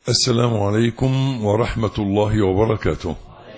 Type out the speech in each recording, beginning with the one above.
السلام عليكم ورحمة الله وبركاته.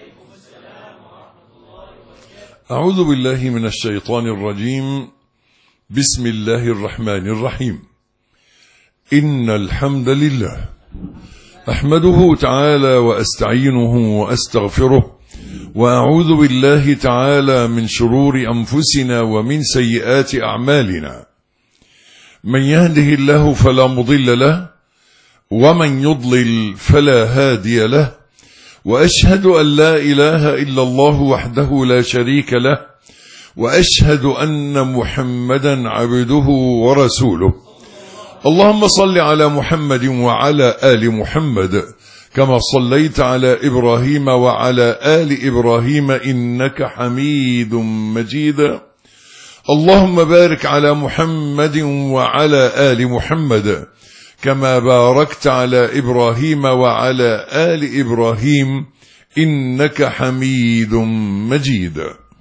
أعوذ بالله من الشيطان الرجيم. بسم الله الرحمن الرحيم. إن الحمد لله أحمده تعالى وأستعينه وأستغفره، وأعوذ بالله تعالى من شرور أنفسنا ومن سيئات أعمالنا. من يهده الله فلا مضل له، ومن يضلل فلا هادي له، وأشهد أن لا إله إلا الله وحده لا شريك له، وأشهد أن محمدا عبده ورسوله. اللهم صل على محمد وعلى آل محمد كما صليت على إبراهيم وعلى آل إبراهيم إنك حميد مجيد. اللهم بارك على محمد وعلى آل محمد كما باركت على إبراهيم وعلى آل إبراهيم إنك حميد مجيد.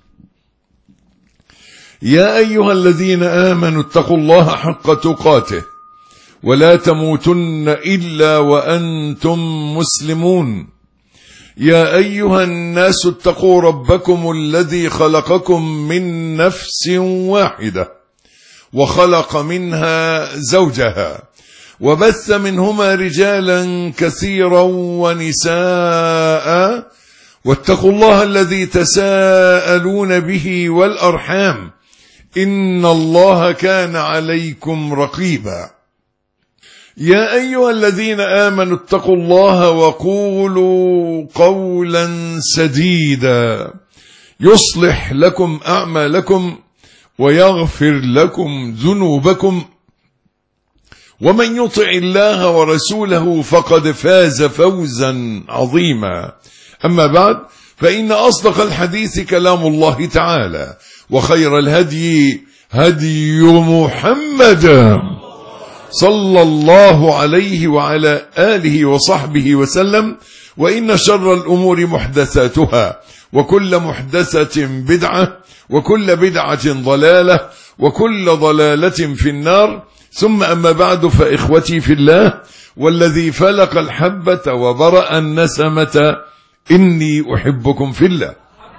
يا أيها الذين آمنوا اتقوا الله حق تقاته ولا تموتن إلا وأنتم مسلمون. يا أيها الناس اتقوا ربكم الذي خلقكم من نفس واحدة وخلق منها زوجها وبث منهما رجالا كثيرا ونساء، واتقوا الله الذي تساءلون به والأرحام إن الله كان عليكم رقيبا. يا أيها الذين آمنوا اتقوا الله وقولوا قولا سديدا يصلح لكم أعمالكم ويغفر لكم ذنوبكم، ومن يطع الله ورسوله فقد فاز فوزا عظيما. أما بعد، فإن أصدق الحديث كلام الله تعالى، وخير الهدي هدي محمد صلى الله عليه وعلى آله وصحبه وسلم، وإن شر الأمور محدثاتها، وكل محدثة بدعة، وكل بدعة ضلالة، وكل ضلالة في النار. ثم أما بعد، فإخوتي في الله، والذي فلق الحبة وبرأ النسمة، إني أحبكم في الله،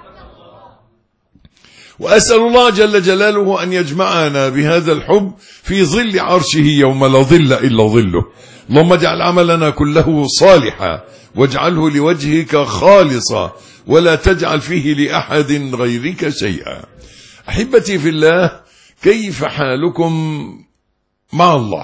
وأسأل الله جل جلاله أن يجمعنا بهذا الحب في ظل عرشه يوم لا ظل إلا ظله. اللهم اجعل عملنا كله صالحا، واجعله لوجهك خالصا، ولا تجعل فيه لأحد غيرك شيئا. أحبتي في الله، كيف حالكم مع الله؟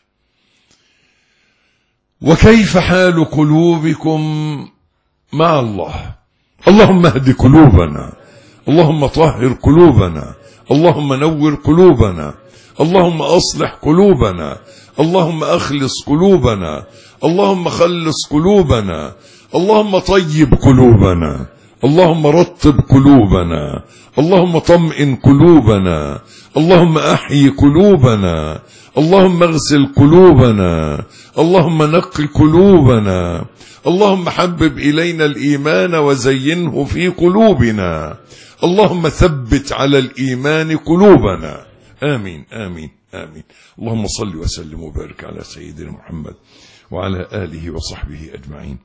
وكيف حال قلوبكم مع الله؟ اللهم اهد قلوبنا، اللهم طهر قلوبنا، اللهم نور قلوبنا، اللهم أصلح قلوبنا، اللهم أخلص قلوبنا، اللهم خلص قلوبنا، اللهم طيب قلوبنا، اللهم رطب قلوبنا، اللهم طمئن قلوبنا، اللهم أحيي قلوبنا، اللهم اغسل قلوبنا، اللهم نقي قلوبنا، اللهم حبب إلينا الإيمان وزينه في قلوبنا، اللهم ثبت على الإيمان قلوبنا. آمين آمين آمين. اللهم صل وسلم وبارك على سيدنا محمد وعلى آله وصحبه أجمعين.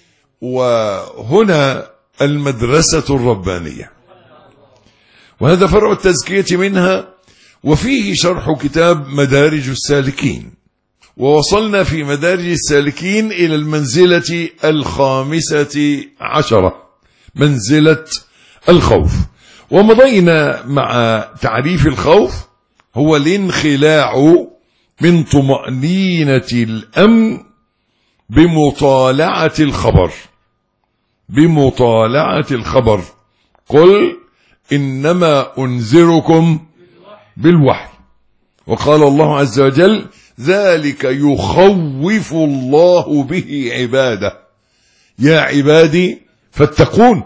وهنا المدرسة الربانية، وهذا فرع التزكية منها، وفيه شرح كتاب مدارج السالكين. ووصلنا في مدارج السالكين إلى المنزلة 15، منزلة الخوف. ومضينا مع تعريف الخوف: هو الانخلاع من طمأنينة الأمن بمطالعة الخبر. قل إنما أنذركم بالوحي. وقال الله عز وجل: ذلك يخوف الله به عباده، يا عبادي فاتقون.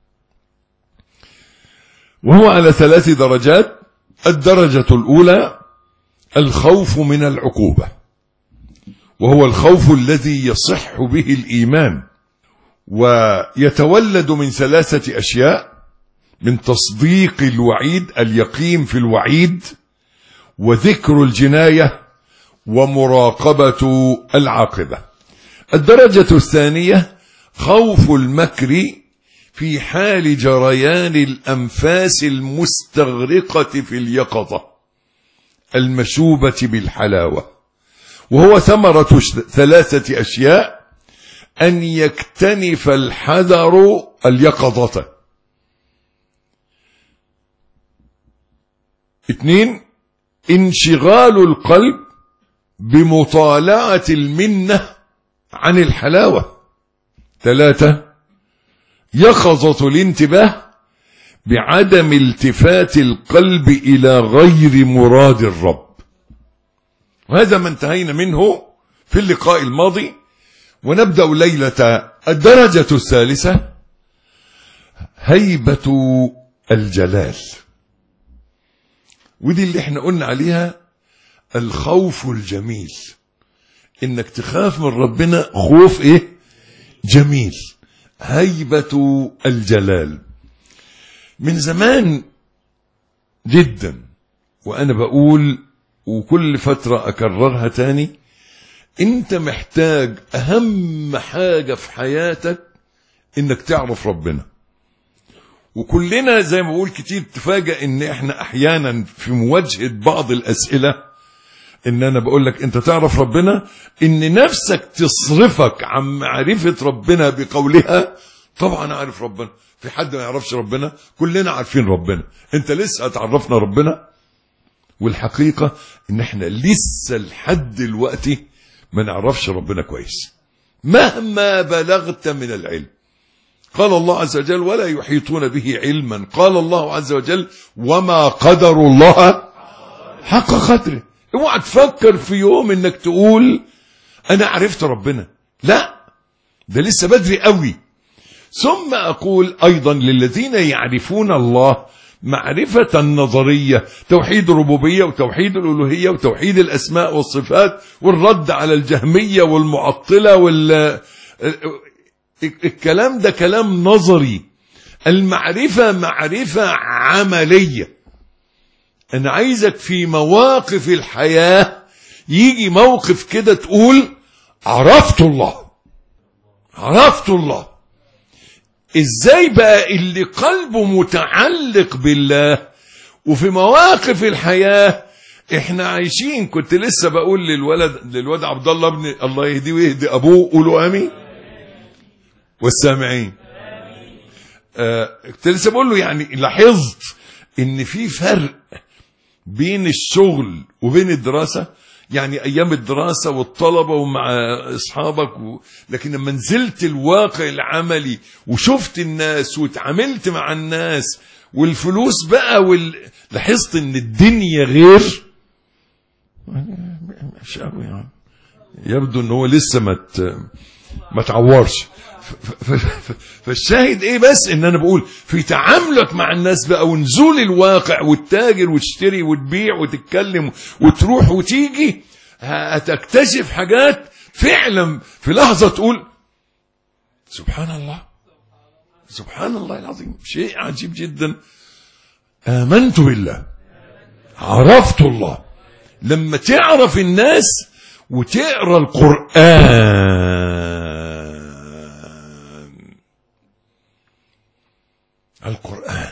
وهو على 3 درجات. الدرجة الأولى الخوف من العقوبة، وهو الخوف الذي يصح به الإيمان، ويتولد من 3 أشياء: من تصديق الوعيد، اليقين في الوعيد، وذكر الجناية، ومراقبة العاقبة. الدرجة الثانية خوف المكر في حال جريان الأنفاس المستغرقة في اليقظة المشوبة بالحلاوة، وهو ثمرة 3 أشياء: أن يكتنف الحذر اليقظة، 2 انشغال القلب بمطالعة المنة عن الحلاوة، 3 يقظة الانتباه بعدم التفات القلب إلى غير مراد الرب. وهذا ما انتهينا منه في اللقاء الماضي، ونبدأ ليلة الدرجة الثالثة هيبة الجلال، ودي اللي احنا قلنا عليها الخوف الجميل، انك تخاف من ربنا خوف ايه؟ جميل. هيبة الجلال من زمان جدا، وانا بقول وكل فترة اكررها تاني، انت محتاج اهم حاجة في حياتك انك تعرف ربنا. وكلنا زي ما بقول كتير تفاجأ ان احنا احيانا في مواجهة بعض الاسئلة ان انا بقول لك انت تعرف ربنا، ان نفسك تصرفك عن معرفة ربنا بقولها طبعا اعرف ربنا. في حد ما يعرفش ربنا؟ كلنا عارفين ربنا. انت لسه هتعرفنا ربنا؟ والحقيقة ان احنا لسه لحد دلوقتي ما نعرفش ربنا كويس مهما بلغت من العلم. قال الله عز وجل ولا يحيطون به علما. قال الله عز وجل وما قدر الله حق قدره. اوعى تفكر في يوم انك تقول انا عرفت ربنا، لا، ده لسه بدري قوي. ثم اقول ايضا للذين يعرفون الله معرفة نظرية، توحيد الربوبية وتوحيد الألوهية وتوحيد الأسماء والصفات والرد على الجهمية والمعطلة الكلام ده كلام نظري. المعرفة معرفة عملية. أنا عايزك في مواقف الحياة يجي موقف كده تقول عرفت الله، عرفت الله. ازاي بقى اللي قلبه متعلق بالله وفي مواقف الحياة احنا عايشين. كنت لسه بقول للولد عبد الله ابن الله يهديه ويهدي ابوه، قولوا امين والسامعين. كنت لسه بقول له يعني لاحظت ان في فرق بين الشغل وبين الدراسة. يعني ايام الدراسة والطلبة ومع اصحابك لكن لما نزلت الواقع العملي وشفت الناس واتعاملت مع الناس والفلوس بقى لاحظت ان الدنيا غير. مش قوي يعني، يبدو ان هو لسه ما تعورش. فالشاهد ايه بس ان انا بقول في تعاملك مع الناس بقى ونزول الواقع والتاجر وتشتري وتبيع وتتكلم وتروح وتيجي، هتكتشف حاجات فعلا في لحظة تقول سبحان الله، سبحان الله العظيم. شيء عجيب جدا. آمنت بالله، عرفت الله. لما تعرف الناس وتقرأ القرآن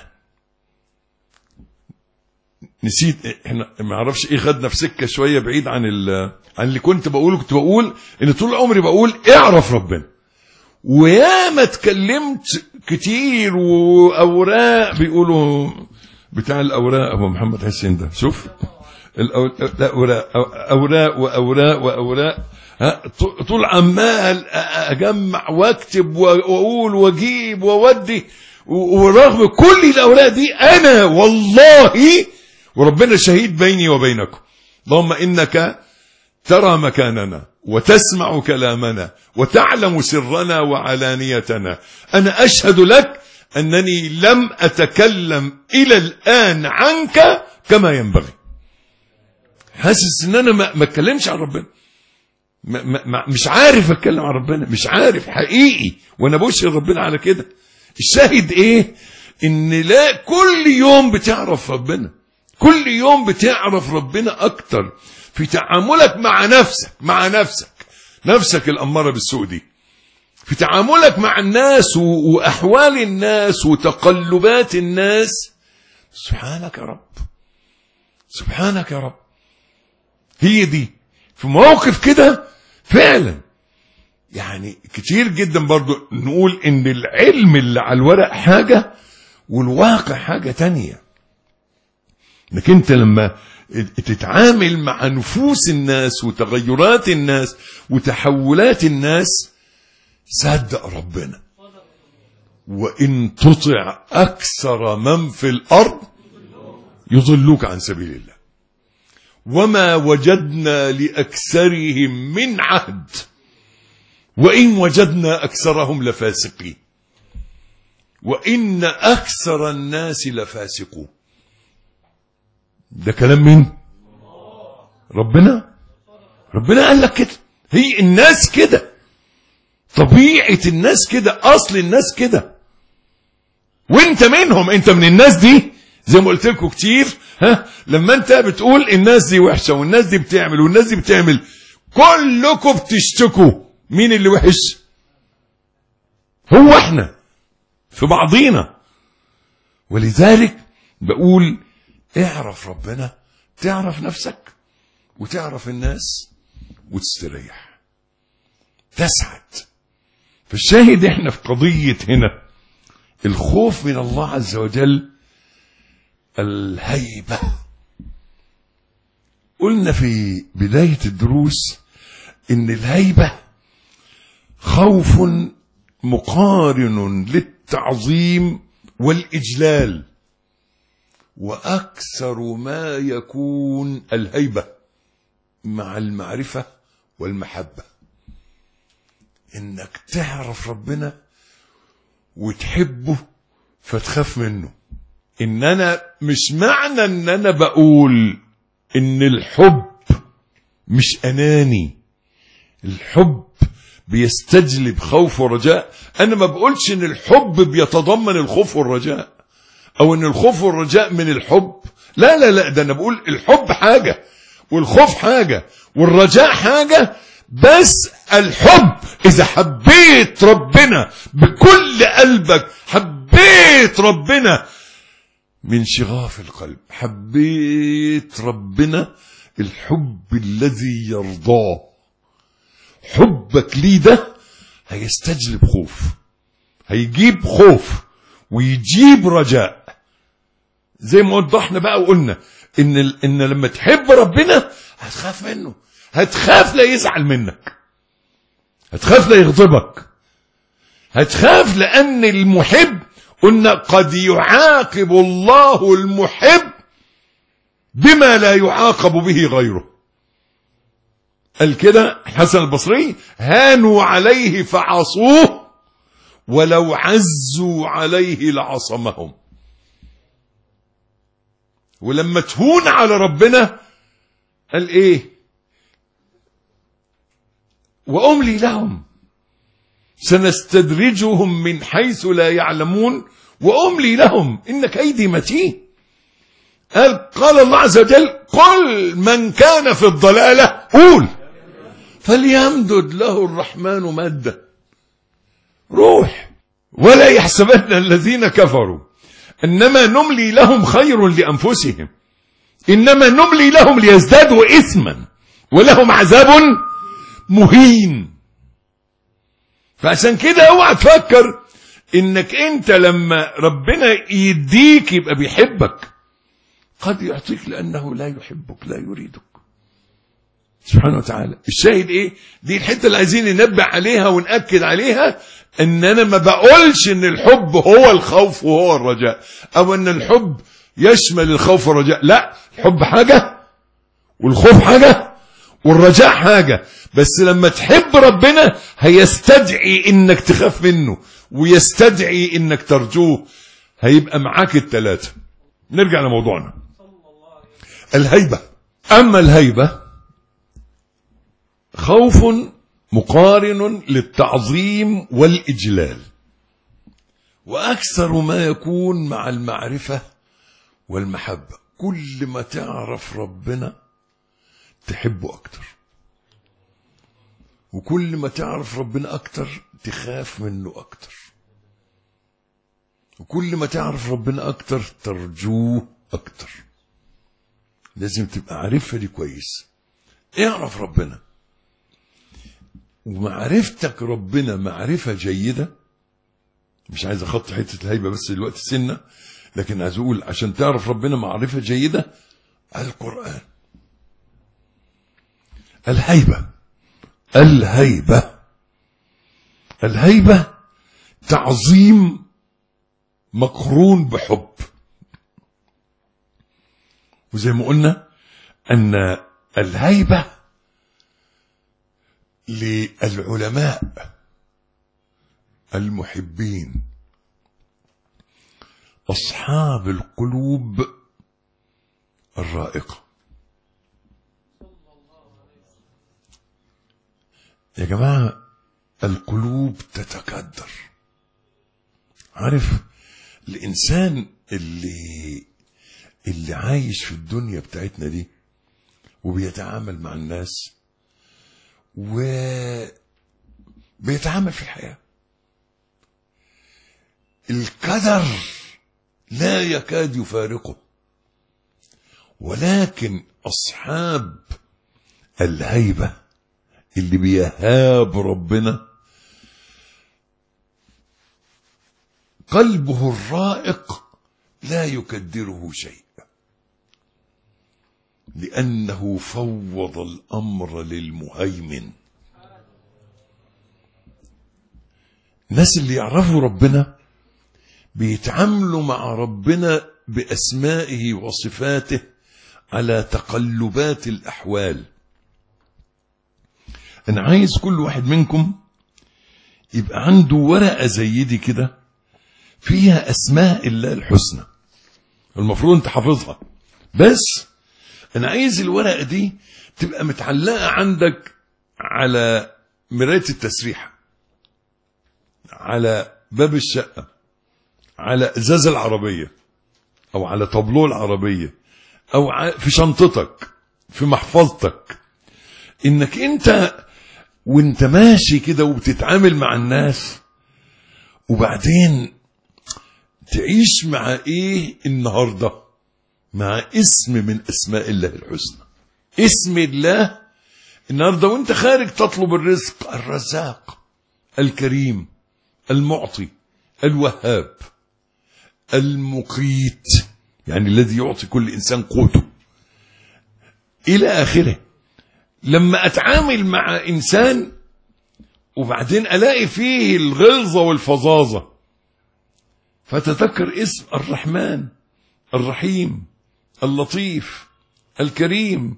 نسيت احنا ما اعرفش ايه، خدنا في سكه شويه بعيد عن اللي كنت بقوله. كنت بقول ان طول عمري بقول اعرف ربنا، ويا ما اتكلمت كتير. واوراق بيقولوا بتاع الاوراق ابو محمد حسين ده، شوف الاوراق اوراق واوراق واوراق، طول عمال اجمع واكتب واقول واجيب واودي. ورغم كل الاوراق دي انا والله وربنا شهيد بيني وبينكم، اللهم انك ترى مكاننا وتسمع كلامنا وتعلم سرنا وعلانيتنا. انا اشهد لك انني لم اتكلم الى الان عنك كما ينبغي. حاسس ان انا ما اتكلمش عن ربنا، مش عارف اتكلم عن ربنا، مش عارف حقيقي، وانا بشهد ربنا على كده. الشاهد ايه؟ ان لا، كل يوم بتعرف ربنا، كل يوم بتعرف ربنا اكتر في تعاملك مع نفسك. نفسك الأمارة بالسوء دي، في تعاملك مع الناس وأحوال الناس وتقلبات الناس. سبحانك يا رب، سبحانك يا رب. هي دي في مواقف كده فعلا. يعني كتير جدا برضو نقول ان العلم اللي على الورق حاجة والواقع حاجة تانية. انك انت لما تتعامل مع نفوس الناس وتغيرات الناس وتحولات الناس، صدق ربنا، وإن تطع أكثر من في الأرض يضلوك عن سبيل الله وما وجدنا لأكثرهم من عهد وإن وجدنا أكثرهم لفاسقين وإن أكثر الناس لفاسقون. ده كلام مين؟ ربنا. ربنا قال لك كده. هي الناس كده، طبيعة الناس كده، أصل الناس كده، وانت منهم، انت من الناس دي. زي ما قلت لكم كتير، لما انت بتقول الناس دي وحشة والناس دي بتعمل والناس دي بتعمل، كلكم بتشتكوا. مين اللي وحش؟ هو احنا في بعضينا. ولذلك بقول اعرف ربنا، تعرف نفسك وتعرف الناس وتستريح، تسعد. فالشاهد احنا في قضية هنا الخوف من الله عز وجل، الهيبة. قلنا في بداية الدروس ان الهيبة خوف مقارن للتعظيم والإجلال، وأكثر ما يكون الهيبة مع المعرفة والمحبة. إنك تعرف ربنا وتحبه فتخاف منه. إن أنا مش معنى إن أنا بقول إن الحب مش أناني، الحب بيستجلب خوف ورجاء. أنا ما بقولش إن الحب بيتضمن الخوف والرجاء، أو إن الخوف والرجاء من الحب. لا لا لا، ده أنا بقول الحب حاجة والخوف حاجة والرجاء حاجة. بس الحب إذا حبيت ربنا بكل قلبك، حبيت ربنا من شغاف القلب، حبيت ربنا الحب الذي يرضاه، حبك ليه ده هيستجلب خوف، هيجيب خوف ويجيب رجاء. زي ما وضحنا بقى وقلنا إن لما تحب ربنا هتخاف منه، هتخاف لا يزعل منك، هتخاف لا يغضبك، هتخاف لأن المحب قلنا قد يعاقب الله المحب بما لا يعاقب به غيره. قال كده حسن البصري: هانوا عليه فعصوه ولو عزوا عليه لعصمهم. ولما تهون على ربنا قال ايه؟ وأملي لهم سنستدرجهم من حيث لا يعلمون وأملي لهم إن كيدي متين. قال الله عز وجل: قل من كان في الضلالة قول فليمدد له الرحمن مدا. روح ولا يحسبن الذين كفروا إنما نملي لهم خير لأنفسهم إنما نملي لهم ليزدادوا إثما ولهم عذاب مهين. فعشان كده اوعى تفكر انك انت لما ربنا يديك يبقى بيحبك. قد يعطيك لانه لا يحبك، لا يريدك سبحانه وتعالى. الشاهد ايه؟ دي الحته اللي عايزين ننبه عليها ونأكد عليها، ان انا ما بقولش ان الحب هو الخوف وهو الرجاء، او ان الحب يشمل الخوف والرجاء. لا، الحب حاجه والخوف حاجه والرجاء حاجة. بس لما تحب ربنا هيستدعي انك تخاف منه ويستدعي انك ترجوه، هيبقى معاك الثلاثة. نرجع لموضوعنا الهيبة. اما الهيبة خوف مقارن للتعظيم والإجلال، وأكثر ما يكون مع المعرفة والمحبة. كل ما تعرف ربنا تحبه أكتر، وكل ما تعرف ربنا أكتر تخاف منه أكتر، وكل ما تعرف ربنا أكتر ترجوه أكتر. لازم تبقى عارفها دي كويس. اعرف ربنا، ومعرفتك ربنا معرفة جيدة. مش عايز أخط حتة الهيبة بس دلوقتي سنة، لكن عايز أقول عشان تعرف ربنا معرفة جيدة القرآن. الهيبة تعظيم مقرون بحب. وزي ما قلنا أن الهيبة للعلماء المحبين أصحاب القلوب الرائقة. يا جماعة القلوب تتكدر. عارف الإنسان اللي عايش في الدنيا بتاعتنا دي وبيتعامل مع الناس وبيتعامل في الحياة، القدر لا يكاد يفارقه. ولكن أصحاب الهيبة اللي بيهاب ربنا قلبه الرائق لا يكدره شيء، لأنه فوض الأمر للمهيمن. الناس اللي يعرفوا ربنا بيتعاملوا مع ربنا بأسمائه وصفاته على تقلبات الأحوال. أنا عايز كل واحد منكم يبقى عنده ورقة زي دي كده فيها أسماء الله الحسنى، المفروض أنت حافظها، بس أنا عايز الورقة دي تبقى متعلقة عندك على مراية التسريحة، على باب الشقة، على إزاز العربية، أو على طابلوه العربية، أو في شنطتك، في محفظتك. إنك أنت وانت ماشي كده وبتتعامل مع الناس، وبعدين تعيش مع ايه النهاردة؟ مع اسم من اسماء الله الحسنى. اسم الله النهاردة وانت خارج تطلب الرزق: الرزاق، الكريم، المعطي، الوهاب، المقيت، يعني الذي يعطي كل انسان قوته الى اخره. لما اتعامل مع انسان وبعدين الاقي فيه الغلظة والفظاظة، فتذكر اسم الرحمن، الرحيم، اللطيف، الكريم،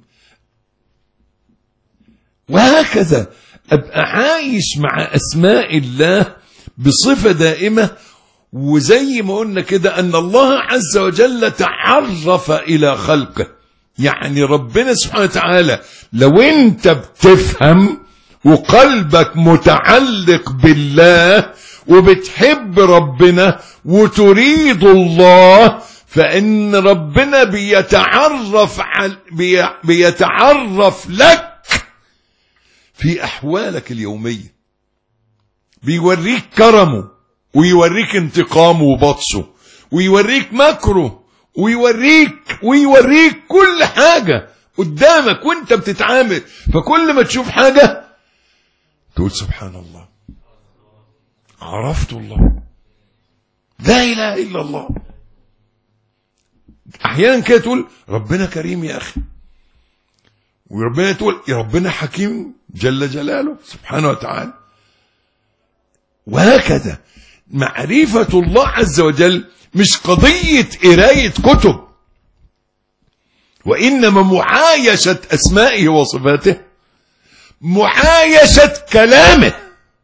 وهكذا. ابقى عايش مع اسماء الله بصفة دائمة. وزي ما قلنا كده ان الله عز وجل تعرف الى خلقه، يعني ربنا سبحانه وتعالى لو انت بتفهم وقلبك متعلق بالله وبتحب ربنا وتريد الله، فإن ربنا بيتعرف لك في أحوالك اليومية، بيوريك كرمه ويوريك انتقامه وبطشه ويوريك مكره ويوريك كل حاجة قدامك وانت بتتعامل. فكل ما تشوف حاجة تقول سبحان الله، عرفت الله، لا إله إلا الله. أحيانا كده تقول ربنا كريم يا أخي، وربنا تقول يا ربنا حكيم جل جلاله سبحانه وتعالى. وهكذا معرفة الله عز وجل مش قضية قراية كتب، وإنما معايشة أسمائه وصفاته، معايشة كلامه.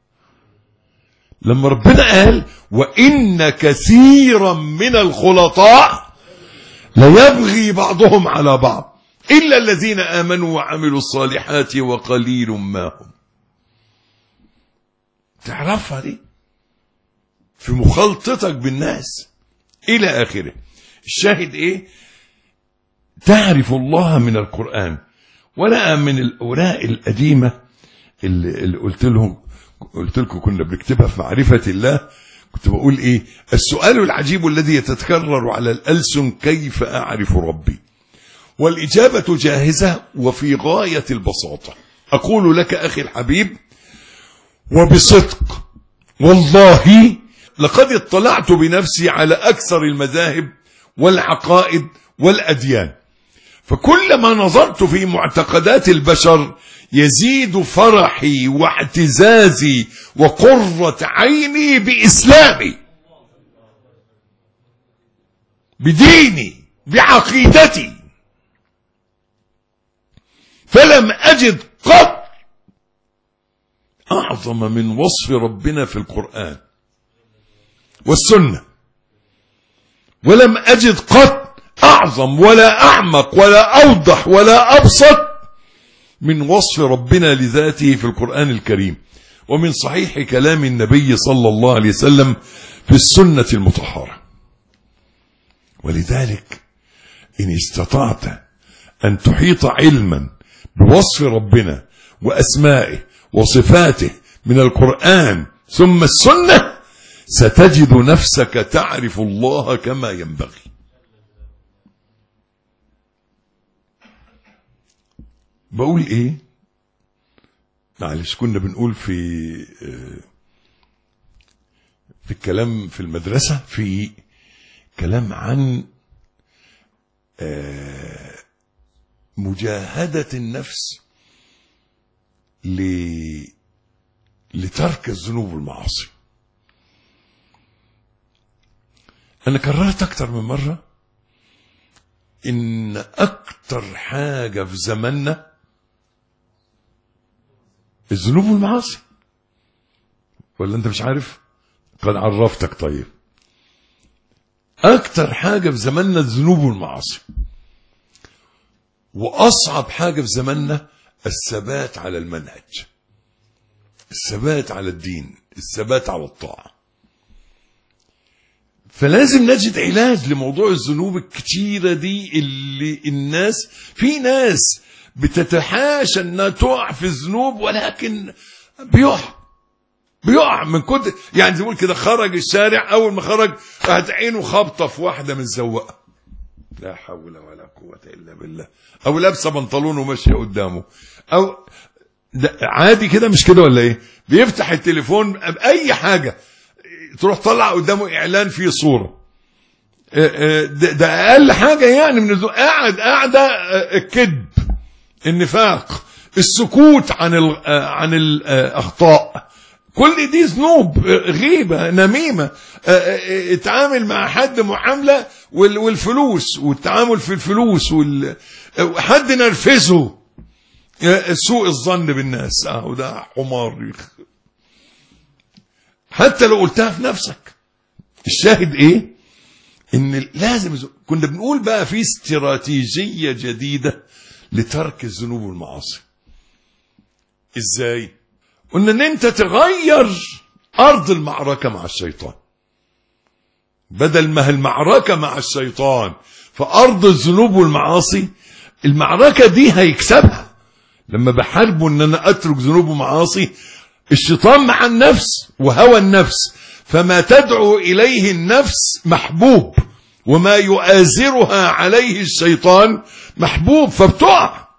لما ربنا قال وإن كثيرا من الخلطاء ليبغي بعضهم على بعض إلا الذين آمنوا وعملوا الصالحات وقليل ما هم. تعرفها دي في مخالطتك بالناس إلى آخره. الشاهد إيه؟ تعرف الله من القرآن. ورقة من الأوراق القديمة اللي قلت لكم كنا بنكتبها في معرفة الله، كنت بقول ايه؟ السؤال العجيب الذي يتكرر على الألسن: كيف أعرف ربي؟ والإجابة جاهزة وفي غاية البساطة. أقول لك أخي الحبيب وبصدق، والله لقد اطلعت بنفسي على أكثر المذاهب والعقائد والأديان، فكلما نظرت في معتقدات البشر يزيد فرحي واعتزازي وقرة عيني بإسلامي، بديني، بعقيدتي. فلم أجد قط أعظم من وصف ربنا في القرآن والسنة، ولم أجد قط أعظم ولا أعمق ولا أوضح ولا أبسط من وصف ربنا لذاته في القرآن الكريم، ومن صحيح كلام النبي صلى الله عليه وسلم في السنة المطهرة. ولذلك إن استطعت أن تحيط علما بوصف ربنا وأسمائه وصفاته من القرآن ثم السنة، ستجد نفسك تعرف الله كما ينبغي. بقول ايه؟ معلش، كنا بنقول في الكلام في المدرسة في كلام عن مجاهدة النفس لترك الذنوب والمعاصي. أنا كررت أكتر من مرة إن أكتر حاجة في زماننا الذنوب والمعاصي. ولا أنت مش عارف؟ قد عرفتك. طيب، أكتر حاجة في زماننا الذنوب والمعاصي، وأصعب حاجة في زماننا الثبات على المنهج، الثبات على الدين، الثبات على الطاعة. فلازم نجد علاج لموضوع الذنوب الكتيرة دي، اللي الناس، في ناس بتتحاشى انها تقع في الذنوب، ولكن بيقع من كتر، يعني زي ما كده خرج الشارع، اول ما خرج راحت عينه خبطه في واحده متزوقه، لا حول ولا قوه الا بالله، او لابسه بنطلون وماشيه قدامه، او عادي كده، مش كده ولا ايه؟ بيفتح التليفون باي حاجه تروح طلع قدامه اعلان فيه صوره، ده اقل حاجه يعني من قاعده الكذب، النفاق، السكوت عن الاخطاء، كل دي ذنوب، غيبه، نميمه، اتعامل مع حد معامله والفلوس، والتعامل في الفلوس، حد نرفزه، سوء الظن بالناس، وده حمار، حتى لو قلتها في نفسك. الشاهد ايه؟ ان لازم كنا بنقول بقى في استراتيجية جديدة لترك الذنوب والمعاصي. ازاي؟ قلنا ان انت تغير ارض المعركة مع الشيطان، بدل ما المعركة مع الشيطان فارض الذنوب والمعاصي، المعركة دي هيكسبها لما بحاربه ان انا اترك ذنوب ومعاصي. الشيطان مع النفس وهوى النفس، فما تدعو إليه النفس محبوب، وما يؤازرها عليه الشيطان محبوب، فبتقع.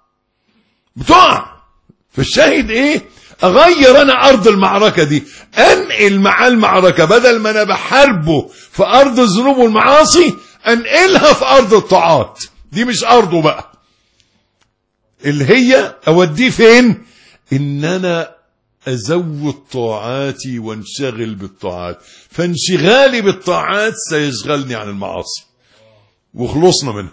فالشاهد ايه؟ اغير انا ارض المعركة دي، انقل مع المعركة، بدل ما انا بحاربه في ارض الذنوب والمعاصي، انقلها في ارض الطاعات. دي مش ارضه بقى، اللي هي اوديه فين؟ ان انا أزود طاعاتي وانشغل بالطاعات، فانشغالي بالطاعات سيشغلني عن المعاصي، وخلصنا منها.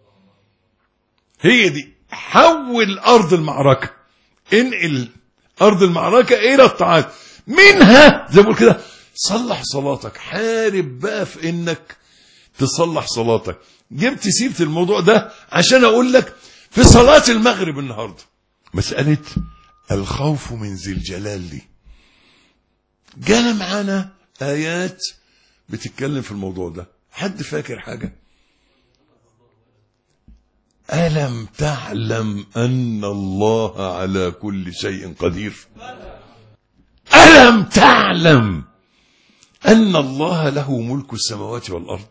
هي دي، حول أرض المعركة، انقل أرض المعركة إلى الطاعات، منها زي ما بقول كده صلح صلاتك، حارب بقى في إنك تصلح صلاتك. جبت سيرة الموضوع ده عشان أقول لك في صلاة المغرب النهاردة مسألة الخوف من ذي الجلال دي، جانا معانا آيات بتتكلم في الموضوع ده. حد فاكر حاجة؟ ألم تعلم أن الله على كل شيء قدير؟ ألم تعلم أن الله له ملك السماوات والأرض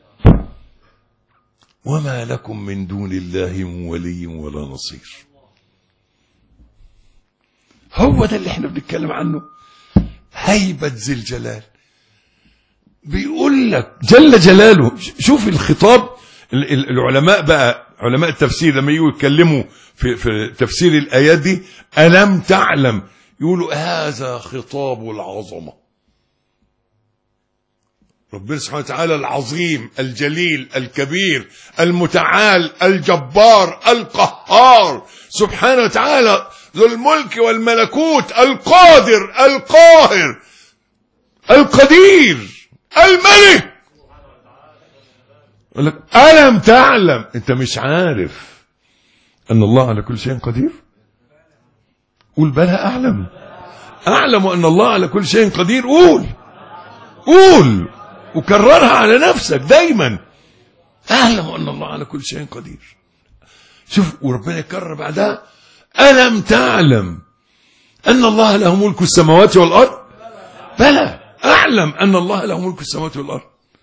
وما لكم من دون الله من ولي ولا نصير؟ هو ده اللي احنا بنتكلم عنه، هيبة ذي الجلال. بيقول لك جل جلاله. شوف الخطاب. العلماء بقى، علماء التفسير لما يجوا يتكلموا في تفسير الآيات دي، ألم تعلم، يقولوا هذا خطاب العظمة. ربنا سبحانه وتعالى العظيم الجليل الكبير المتعال الجبار القهار سبحانه وتعالى، ذو الملك والملكوت، القادر القاهر القدير الملك. يقول لك ألم تعلم، انت مش عارف أن الله على كل شيء قدير؟ قول بلى أعلم أن الله على كل شيء قدير. قول وكررها على نفسك دايما، أعلم أن الله على كل شيء قدير. شوف، وربنا يكرر بعدها ألم تعلم أن الله له ملك السماوات والأرض؟ بلى أعلم أن الله له ملك السماوات والأرض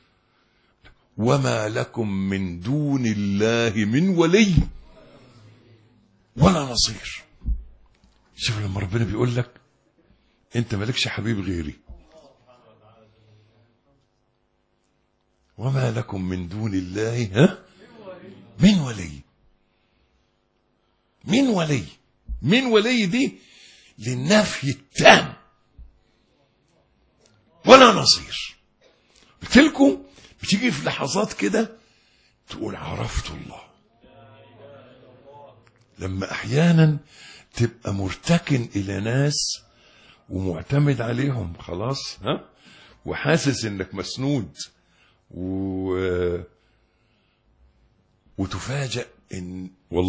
وما لكم من دون الله من ولي ولا نصير. شوف لما ربنا بيقول لك انت مالكش حبيب غيري، وما لكم من دون الله من ولي دي للنفي التام، ولا نصير. قلت لكم بتيجي في لحظات كده تقول عرفت الله، لما احيانا تبقى مرتكن الى ناس ومعتمد عليهم خلاص، وحاسس انك مسنود، وتفاجأ ان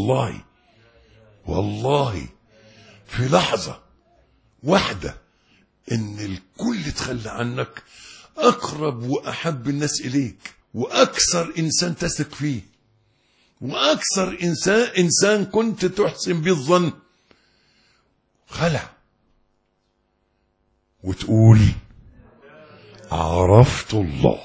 والله في لحظة واحدة ان الكل تخلى عنك، اقرب واحب الناس اليك، واكثر انسان تثق فيه، واكثر انسان كنت تحسن به الظن، خلع، وتقول عرفت الله.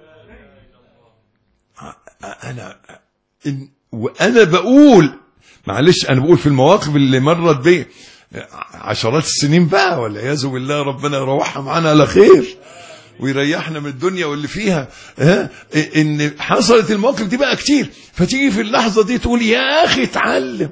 وانا بقول معلش، انا بقول في المواقف اللي مرت بي عشرات السنين بقى، والعياذ بالله، ربنا يروحها معانا على خير ويريحنا من الدنيا واللي فيها، ان حصلت المواقف دي بقى كتير. فتيجي في اللحظة دي تقول يا اخي اتعلم،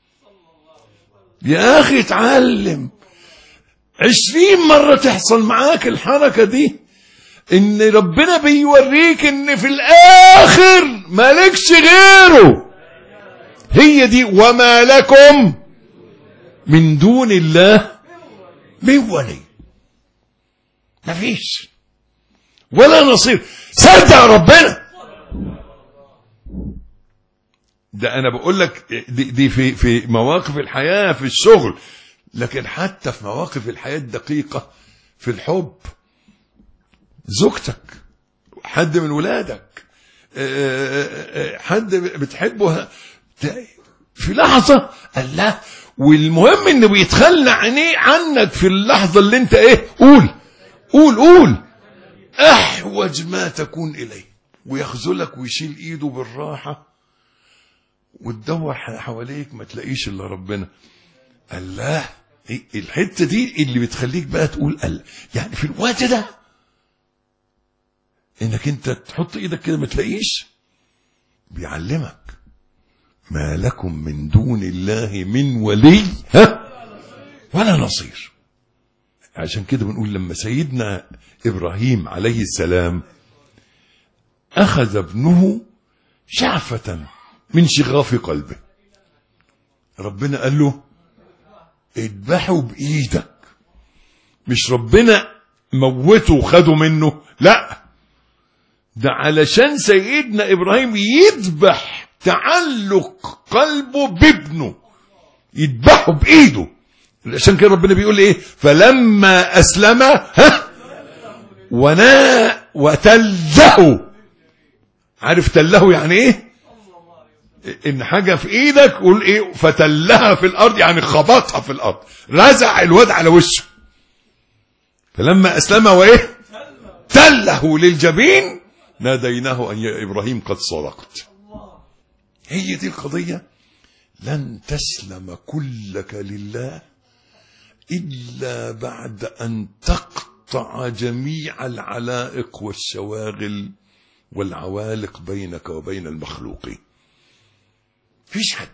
يا اخي اتعلم. 20 مرة تحصل معاك الحركة دي، ان ربنا بيوريك ان في الاخر مالكش غيره. هي دي وما لكم من دون الله من ولي، مفيش ولا نصير. صدق ربنا. ده انا بقول لك دي في مواقف الحياة في الشغل، لكن حتى في مواقف الحياة الدقيقة، في الحب، زوجتك، حد من ولادك، حد بتحبه، في لحظة الله، والمهم انه بيتخلى عينيه عنك في اللحظة اللي انت قول احوج ما تكون اليه، ويخذلك ويشيل ايده بالراحة، وتدور حواليك ما تلاقيش الا ربنا. الله، الحتة دي اللي بتخليك بقى تقول الله، يعني في الوقت ده انك انت تحط ايدك كده ما تلاقيش، بيعلمك ما لكم من دون الله من ولي ولا نصير. عشان كده بنقول لما سيدنا إبراهيم عليه السلام أخذ ابنه شعفة من شغاف قلبه، ربنا قال له اذبحه بإيدك. مش ربنا موته وخده منه، لا، ده علشان سيدنا إبراهيم يذبح تعلق قلبه بابنه، يذبحه بإيده. عشان كده ربنا بيقول ايه؟ فلما أسلم وتله. عارف تله يعني ايه؟ ان حاجة في ايدك قول ايه فتلها في الارض، يعني خبطها في الارض، رزع الواد على وشه. فلما اسلم وايه تله للجبين ناديناه ان يا ابراهيم قد صدقت. هي دي القضية. لن تسلم كلك لله إلا بعد أن تقطع جميع العلائق والشواغل والعوالق بينك وبين المخلوقين. فيش حد.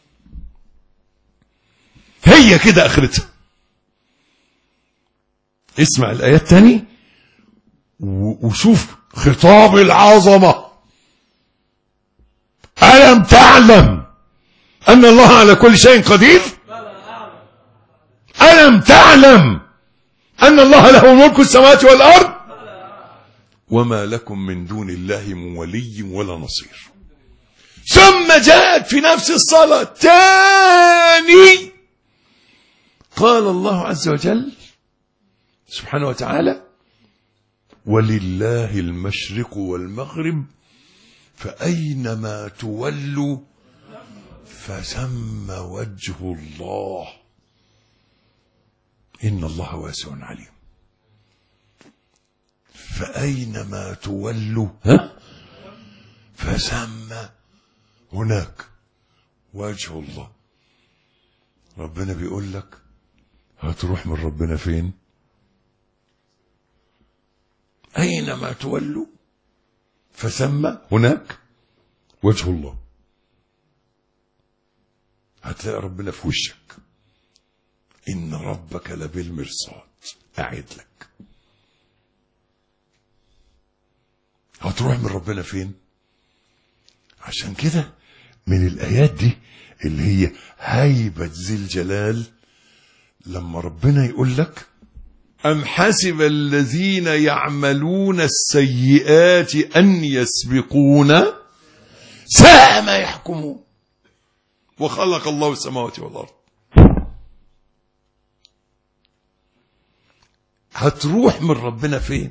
هي كده آخرتها. اسمع الآيات تاني وشوف خطاب العظمة. ألم تعلم أن الله على كل شيء قدير؟ ألم تعلم أن الله له ملك السماوات والأرض؟ وما لكم من دون الله من ولي ولا نصير. ثم جاءت في نفس الصلاة تاني قال الله عز وجل سبحانه وتعالى ولله المشرق والمغرب فأينما تولوا فثم وجه الله إن الله واسع عليم. فأينما تولوا فثم هناك وجه الله. ربنا بيقول لك هتروح من ربنا فين؟ أينما تولوا فثم هناك وجه الله. هتلاقي ربنا في وشك. إن ربك لبالمرصاد أعد لك. هتروح من ربنا فين؟ عشان كده من الآيات دي اللي هي هيبة ذي الجلال لما ربنا يقول لك أم حسب الذين يعملون السيئات أن يسبقون ساء ما يحكمون وخلق الله السماوات والأرض. هتروح من ربنا فين؟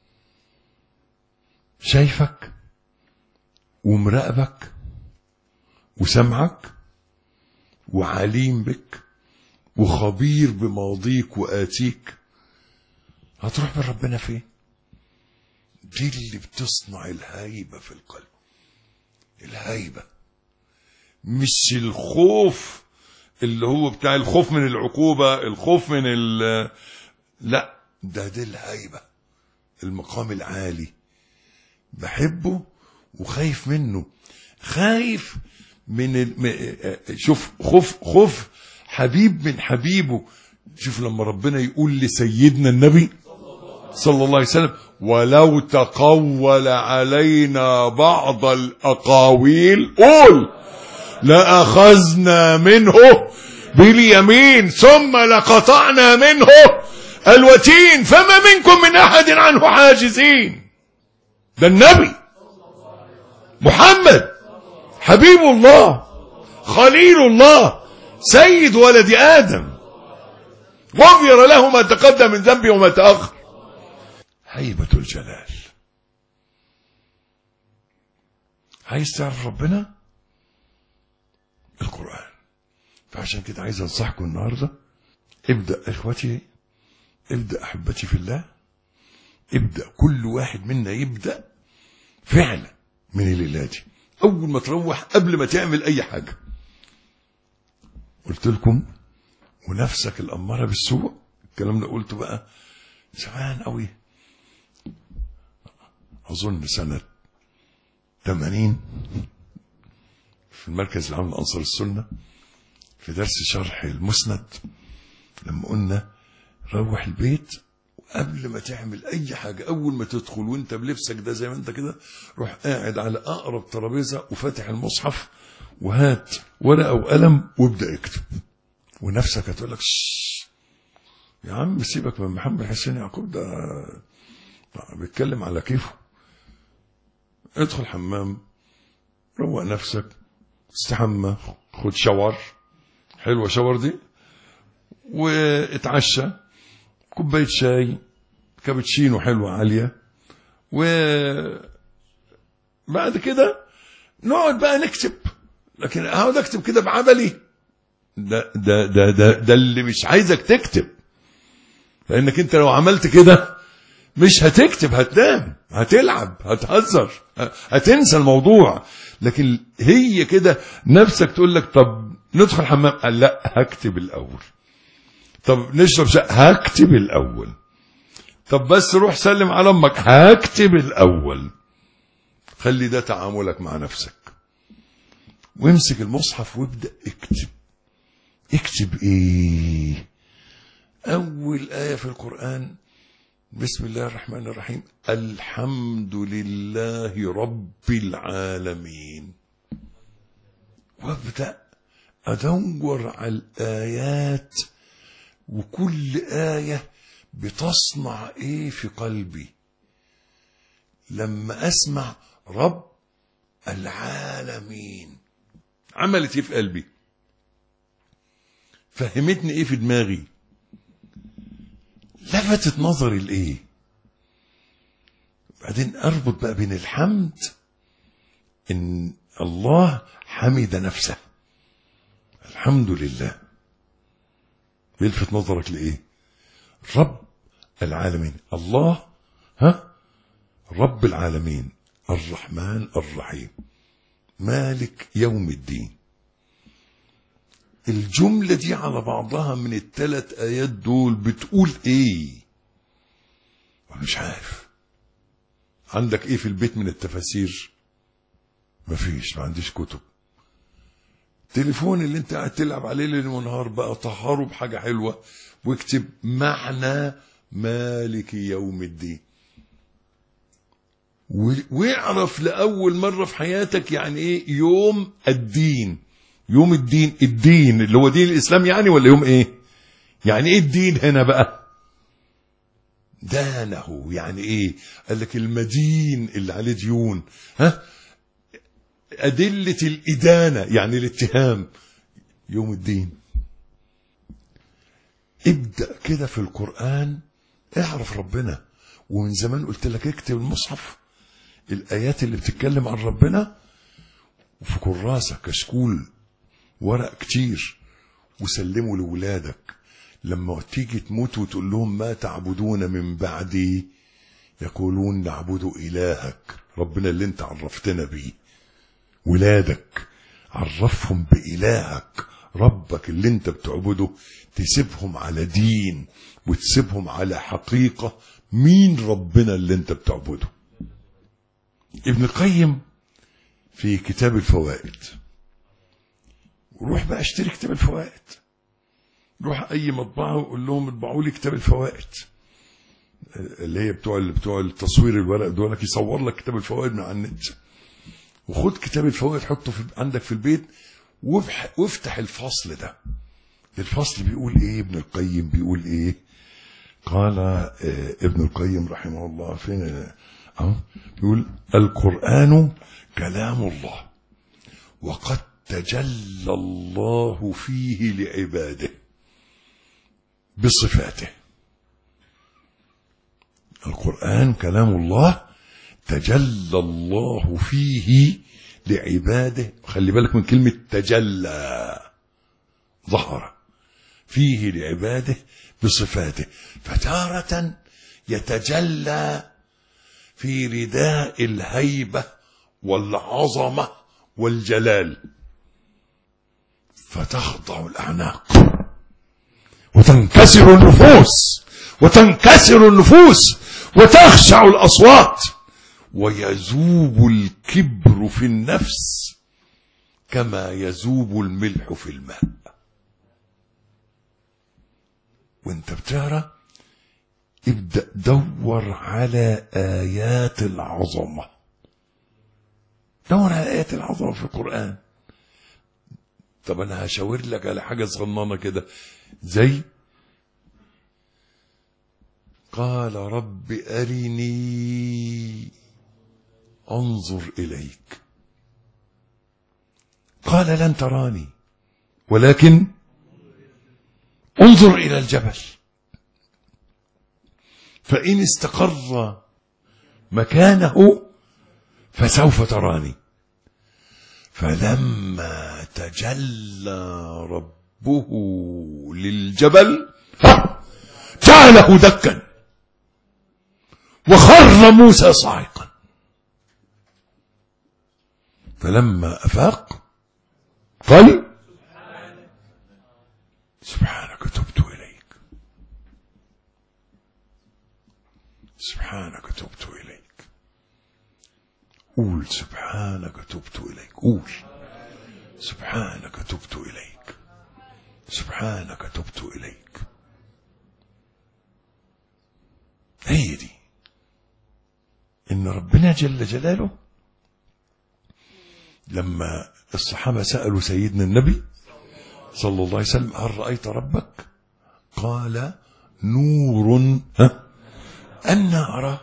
شايفك ومراقبك وسمعك وعليم بك وخبير بماضيك وآتيك. هتروح من ربنا فين؟ دي اللي بتصنع الهيبة في القلب. الهيبة مش الخوف اللي هو بتاع الخوف من العقوبة، الخوف من لا، ده الهيبة، المقام العالي. بحبه وخايف منه. خايف من شوف خوف حبيب من حبيبه. شوف لما ربنا يقول لسيدنا النبي صلى الله عليه وسلم ولو تقول علينا بعض الأقاويل قول لأخذنا منه باليمين ثم لقطعنا منه الوتين فما منكم من أحد عنه حاجزين. ده النبي محمد حبيب الله خليل الله سيد ولد آدم غفر له ما تقدم من ذنبه وما تأخر. هيبة الجلال. عايز تعرف ربنا؟ القرآن. فعشان كده عايز أنصحكم النهاردة ابدأ إخوتي، ابدأ أحبتي في الله، ابدأ كل واحد منا يبدأ فعلا من الليلة دي. أول ما تروح قبل ما تعمل أي حاجة قلت لكم ونفسك الأمارة بالسوء. الكلام ده قلته بقى زمان قوي، أظن سنة 80 في المركز العام لأنصار السنة في درس شرح المسند، لما قلنا روح البيت وقبل ما تعمل أي حاجة أول ما تدخل وانت بلبسك ده زي ما انت كده روح قاعد على أقرب ترابيزة وفاتح المصحف وهات ورقة وقلم وابدأ اكتب. ونفسك هتقول لك يا عم سيبك من محمد حسين يعقوب ده بيتكلم على كيفه. ادخل حمام، روق نفسك، استحمى، خد شاور، حلوة شاور دي، واتعشى كوباية شاي كابتشينو حلوة عالية، وبعد كده نقعد بقى نكتب لكن اقعد اكتب كده بعبلي، ده اللي مش عايزك تكتب. لانك انت لو عملت كده مش هتكتب، هتنام، هتلعب، هتهزر، هتنسى الموضوع. لكن هي كده نفسك تقول لك طب ندخل حمام، قال لا هكتب الاول. طب نشرب شاي، هكتب الاول. طب بس روح سلم على امك، هكتب الاول. خلي ده تعاملك مع نفسك. وامسك المصحف وابدأ اكتب. اكتب ايه؟ اول آية في القرآن بسم الله الرحمن الرحيم، الحمد لله رب العالمين. وابدأ ادور على الآيات، وكل آية بتصنع ايه في قلبي لما اسمع رب العالمين. عملت ايه في قلبي؟ فهمتني ايه في دماغي؟ لفتت نظري لايه؟ بعدين اربط بقى بين الحمد، ان الله حمد نفسه، الحمد لله، بيلفت نظرك لايه؟ رب العالمين، الله رب العالمين، الرحمن الرحيم، مالك يوم الدين. الجملة دي على بعضها من الثلاث آيات دول بتقول ايه؟ وانا مش عارف. عندك ايه في البيت من التفاسير؟ مفيش، ما عنديش كتب. التليفون اللي انت قاعد تلعب عليه ليل ونهار بقى طهره بحاجة حلوة واكتب معنى مالك يوم الدين، واعرف لأول مرة في حياتك يعني ايه يوم الدين. يوم الدين، الدين اللي هو دين الإسلام يعني، ولا يوم ايه؟ يعني ايه الدين هنا بقى؟ دانه يعني ايه؟ قال لك المدين اللي عليه ديون، أدلة الإدانة يعني الاتهام، يوم الدين. ابدأ كده في القرآن، اعرف ربنا. ومن زمان قلت لك اكتب المصحف الآيات اللي بتتكلم عن ربنا وفي كراسة كشكول ورق كتير، وسلموا لولادك لما تيجي تموت وتقول لهم ما تعبدون من بعدي، يقولون نعبد إلهك، ربنا اللي انت عرفتنا بيه. ولادك عرفهم بإلهك، ربك اللي انت بتعبده، تسيبهم على دين وتسيبهم على حقيقة مين ربنا اللي انت بتعبده. ابن القيم في كتاب الفوائد، وروح بقى اشتري كتاب الفوائد، روح اي مطبعة وقول لهم اطبعوا لي كتاب الفوائد، اللي هي بتوع التصوير الورق دول، يصور لك كتاب الفوائد من على النت. وخد كتاب الفوائد حطه عندك في البيت، وافتح الفصل ده. الفصل بيقول ايه؟ ابن القيم بيقول ايه؟ قال ابن القيم رحمه الله فين بيقول القرآن كلام الله، وقد تجلى الله فيه لعباده بصفاته. القرآن كلام الله تجلى الله فيه لعباده. خلي بالك من كلمة تجلى، ظهر فيه لعباده بصفاته. فتارة يتجلى في رداء الهيبة والعظمة والجلال، فتخضع الأعناق وتنكسر النفوس وتخشع الأصوات، ويذوب الكبر في النفس كما يذوب الملح في الماء. وانت بتقرا ابدأ دور على آيات العظمة، دور على آيات العظمة في القرآن. طب أنا هشاور لك على حاجة صغننة كده، زي قال رب أرني أنظر إليك، قال لن تراني ولكن انظر إلى الجبل فإن استقر مكانه فسوف تراني. فلما تجلى ربه للجبل جعله دكا وخر موسى صاعقا فلما أفاق قال سبحانك تبت إليك سبحانك تبت إليك. قول سبحانك تبت إليك. قول سبحانك تبت إليك. سبحانك تبت إليك. هي دي إن ربنا جل جلاله لما الصحابة سألوا سيدنا النبي صلى الله عليه وسلم هل رأيت ربك؟ قال نور أن أرى.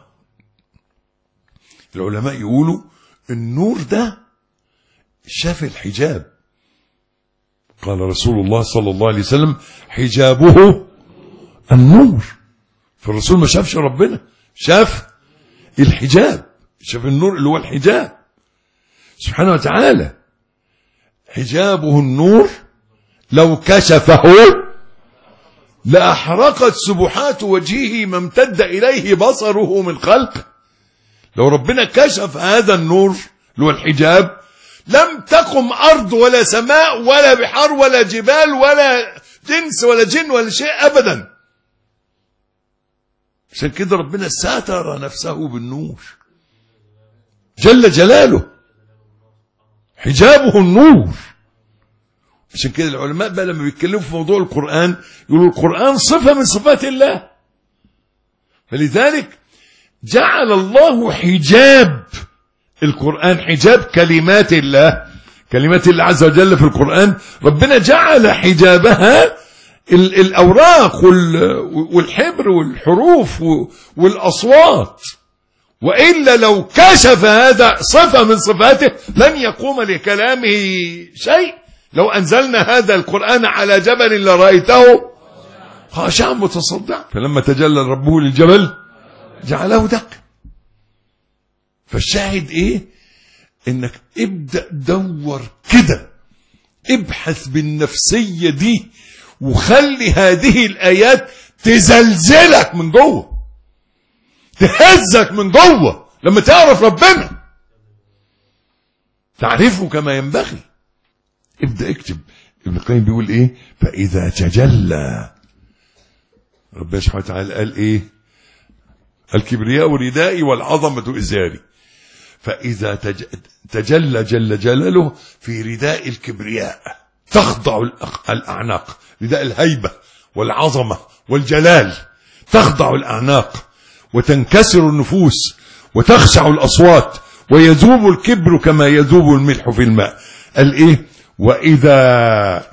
العلماء يقولوا النور ده شاف الحجاب. قال رسول الله صلى الله عليه وسلم حجابه النور. فالرسول ما شافش ربنا، شاف الحجاب، شاف النور اللي هو الحجاب سبحانه وتعالى. حجابه النور لو كشفه لأحرقت سبحات وجهه ما امتد إليه بصره من خلقه. لو ربنا كشف هذا النور اللي هو الحجاب لم تقم أرض ولا سماء ولا بحار ولا جبال ولا جنس ولا جن ولا شيء أبدا. عشان كده ربنا ساتر نفسه بالنور جل جلاله، حجابه النور. عشان كده العلماء بقى لما بيتكلموا في موضوع القرآن يقولوا القرآن صفة من صفات الله، فلذلك جعل الله حجاب القرآن، حجاب كلمات الله، كلمات الله عز وجل في القرآن ربنا جعل حجابها الأوراق والحبر والحروف والأصوات. وإلا لو كشف هذا صفة من صفاته لن يقوم لكلامه شيء. لو أنزلنا هذا القرآن على جبل لرأيته خاشعا متصدعا. فلما تجلى ربه للجبل جعله دكا. فالشاهد ايه؟ انك ابدأ دور كده، ابحث بالنفسية دي وخلي هذه الآيات تزلزلك من جوه، تهزك من جوه. لما تعرف ربنا تعرفه كما ينبغي. ابدأ اكتب. ابن القيم بيقول ايه؟ فإذا تجلى ربنا سبحانه وتعالى قال ايه؟ الكبرياء ردائي والعظمة إزاري. فإذا تجلى جل جلاله في رداء الكبرياء تخضع الأعناق، رداء الهيبة والعظمة والجلال، تخضع الأعناق وتنكسر النفوس وتخشع الأصوات ويذوب الكبر كما يذوب الملح في الماء. قال إيه؟ وإذا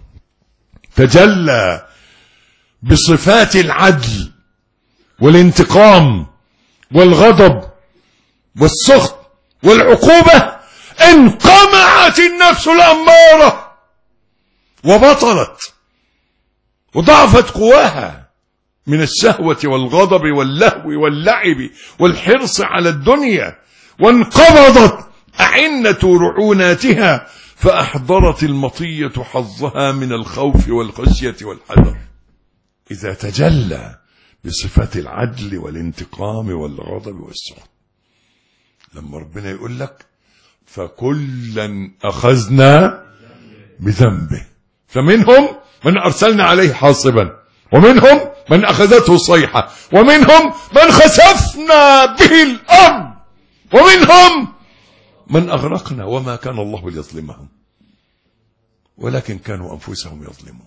تجلى بصفات العدل والانتقام والغضب والسخط والعقوبة انقمعت النفس الأمارة وبطلت وضعفت قواها من الشهوة والغضب واللهو واللعب والحرص على الدنيا، وانقبضت أعنة رعوناتها فأحضرت المطية حظها من الخوف والخشية والحذر. إذا تجلى بصفات العدل والانتقام والغضب والسخط، لما ربنا يقول لك فكلا أخذنا بذنبه فمنهم من أرسلنا عليه حاصبا ومنهم من أخذته الصيحة ومنهم من خسفنا به الأرض ومنهم من أغرقنا وما كان الله ليظلمهم ولكن كانوا أنفسهم يظلمون.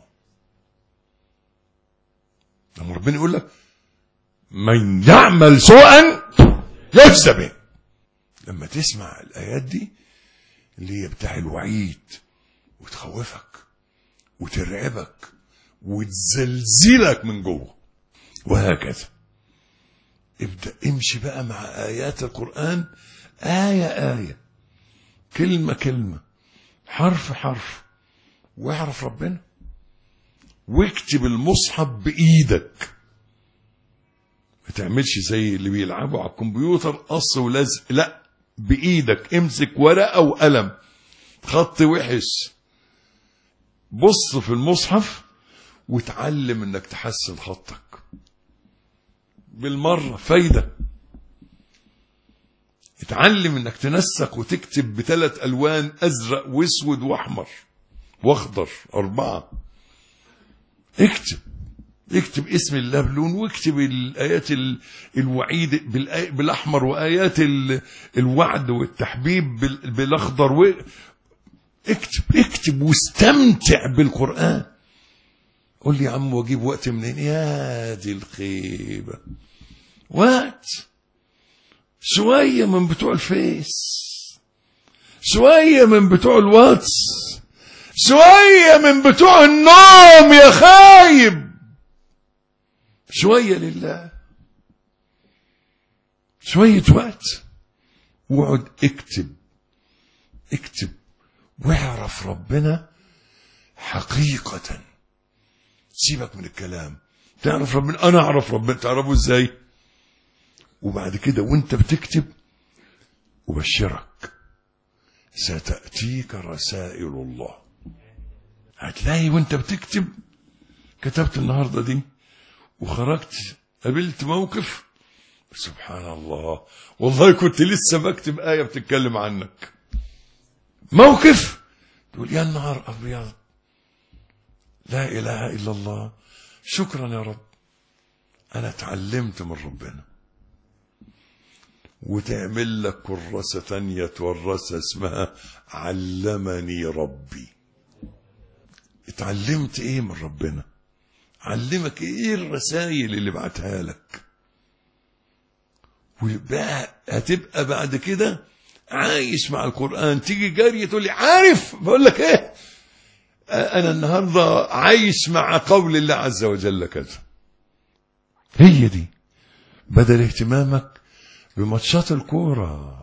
لما ربنا يقول لك من يعمل سوءا يجزى به، لما تسمع الآيات دي اللي هي بتاع الوعيد وتخوفك وترعبك وتزلزلك من جوه وهكذا، ابدأ امشي بقى مع آيات القرآن آية آية، كلمة كلمة، حرف حرف، واعرف ربنا، واكتب المصحف بإيدك. ما تعملش زي اللي بيلعبوا على الكمبيوتر قص ولزق، لا، بإيدك امسك ورقة وقلم، خط وحش، بص في المصحف وتعلم انك تحسن خطك بالمرة، فايدة. اتعلم انك تنسق وتكتب ب3 ألوان، ازرق واسود واحمر واخضر 4. اكتب اسم الله بلون، واكتب الآيات الوعيد بالاحمر، وآيات الوعد والتحبيب بالاخضر. اكتب واستمتع بالقرآن. قول لي يا عم واجيب وقت منين؟ يا دي الخيبة. وقت شوية من بتوع الفيس، شوية من بتوع الواتس، شوية من بتوع النوم يا خايب، شوية لله، شوية وقت. واقعد اكتب واعرف ربنا حقيقة. سيبك من الكلام، تعرف ربنا. انا اعرف ربنا، تعرفه ازاي؟ وبعد كده وانت بتكتب أبشرك ستأتيك رسائل الله. هتلاقي وانت بتكتب، كتبت النهاردة دي وخرجت قابلت موقف، سبحان الله والله كنت لسه بكتب آية بتتكلم عنك. موقف تقول يا نهار أبيض، لا إله إلا الله، شكرا يا رب أنا اتعلمت من ربنا. وتعمل لك كراسة ثانية تورثها اسمها علمني ربي. اتعلمت ايه من ربنا؟ علمك ايه الرسائل اللي بعتها لك؟ وبقى هتبقى بعد كده عايش مع القرآن. تيجي جارية تقول لي عارف بقول لك ايه، انا النهارده عايش مع قول الله عز وجل كذا. هي دي. بدل اهتمامك بماتشات الكورة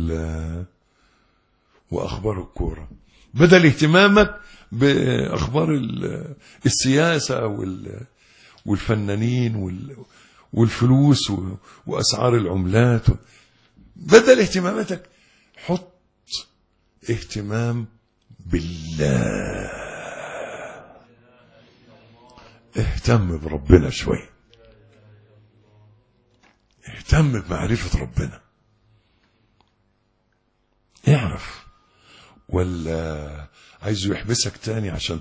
وأخبار الكورة، بدل اهتمامك بأخبار السياسة والفنانين والفلوس وأسعار العملات، بدل اهتماماتك حط اهتمام بالله. اهتم بربنا شوي، اهتم بمعرفة ربنا. اعرف. ولا عايزه يحبسك تاني عشان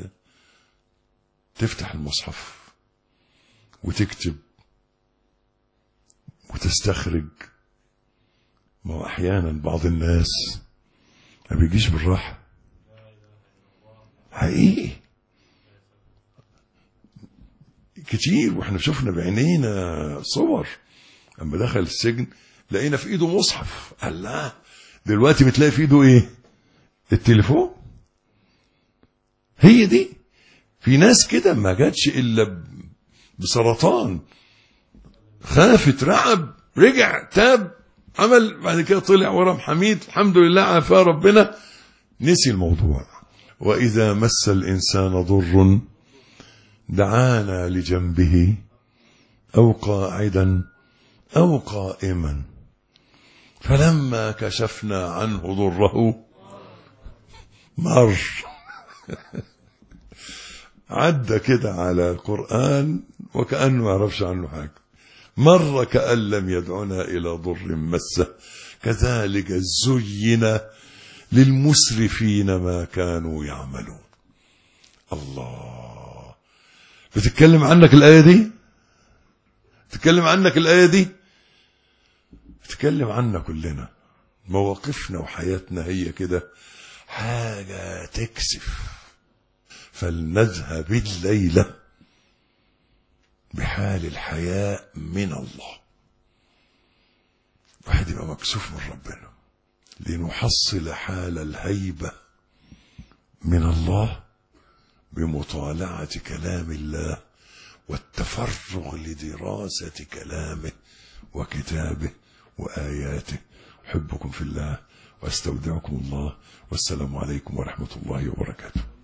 تفتح المصحف وتكتب وتستخرج؟ ما هو احيانا بعض الناس ما بيجيش بالراحة حقيقي كتير. واحنا شفنا بعينينا صور اما دخل السجن لقينا في ايده مصحف. الله، دلوقتي بتلاقي في ايده ايه؟ التليفون. هي دي. في ناس كده ما جاتش الا بسرطان، خافت رعب، رجع تاب عمل، بعد كده طلع ورا محميد الحمد لله عافاه ربنا، نسي الموضوع. واذا مس الانسان ضر دعانا لجنبه او قاعدا أو قائما فلما كشفنا عنه ضره مر. عدى كده على القرآن وكأنه ما يعرفش عنه حاجة، مر كأن لم يدعنا إلى ضر مسه. كذلك زين للمسرفين ما كانوا يعملون. الله، بتتكلم عنك الآية دي، بتتكلم عنك الآية دي، بتتكلم عنا كلنا. مواقفنا وحياتنا هي كده حاجة تكسف. فلنذهب الليلة بحال الحياء من الله. واحد يبقى مكسوف من ربنا، لنحصل حال الهيبة من الله بمطالعة كلام الله والتفرغ لدراسة كلامه وكتابه وآياته. أحبكم في الله واستودعكم الله، والسلام عليكم ورحمة الله وبركاته.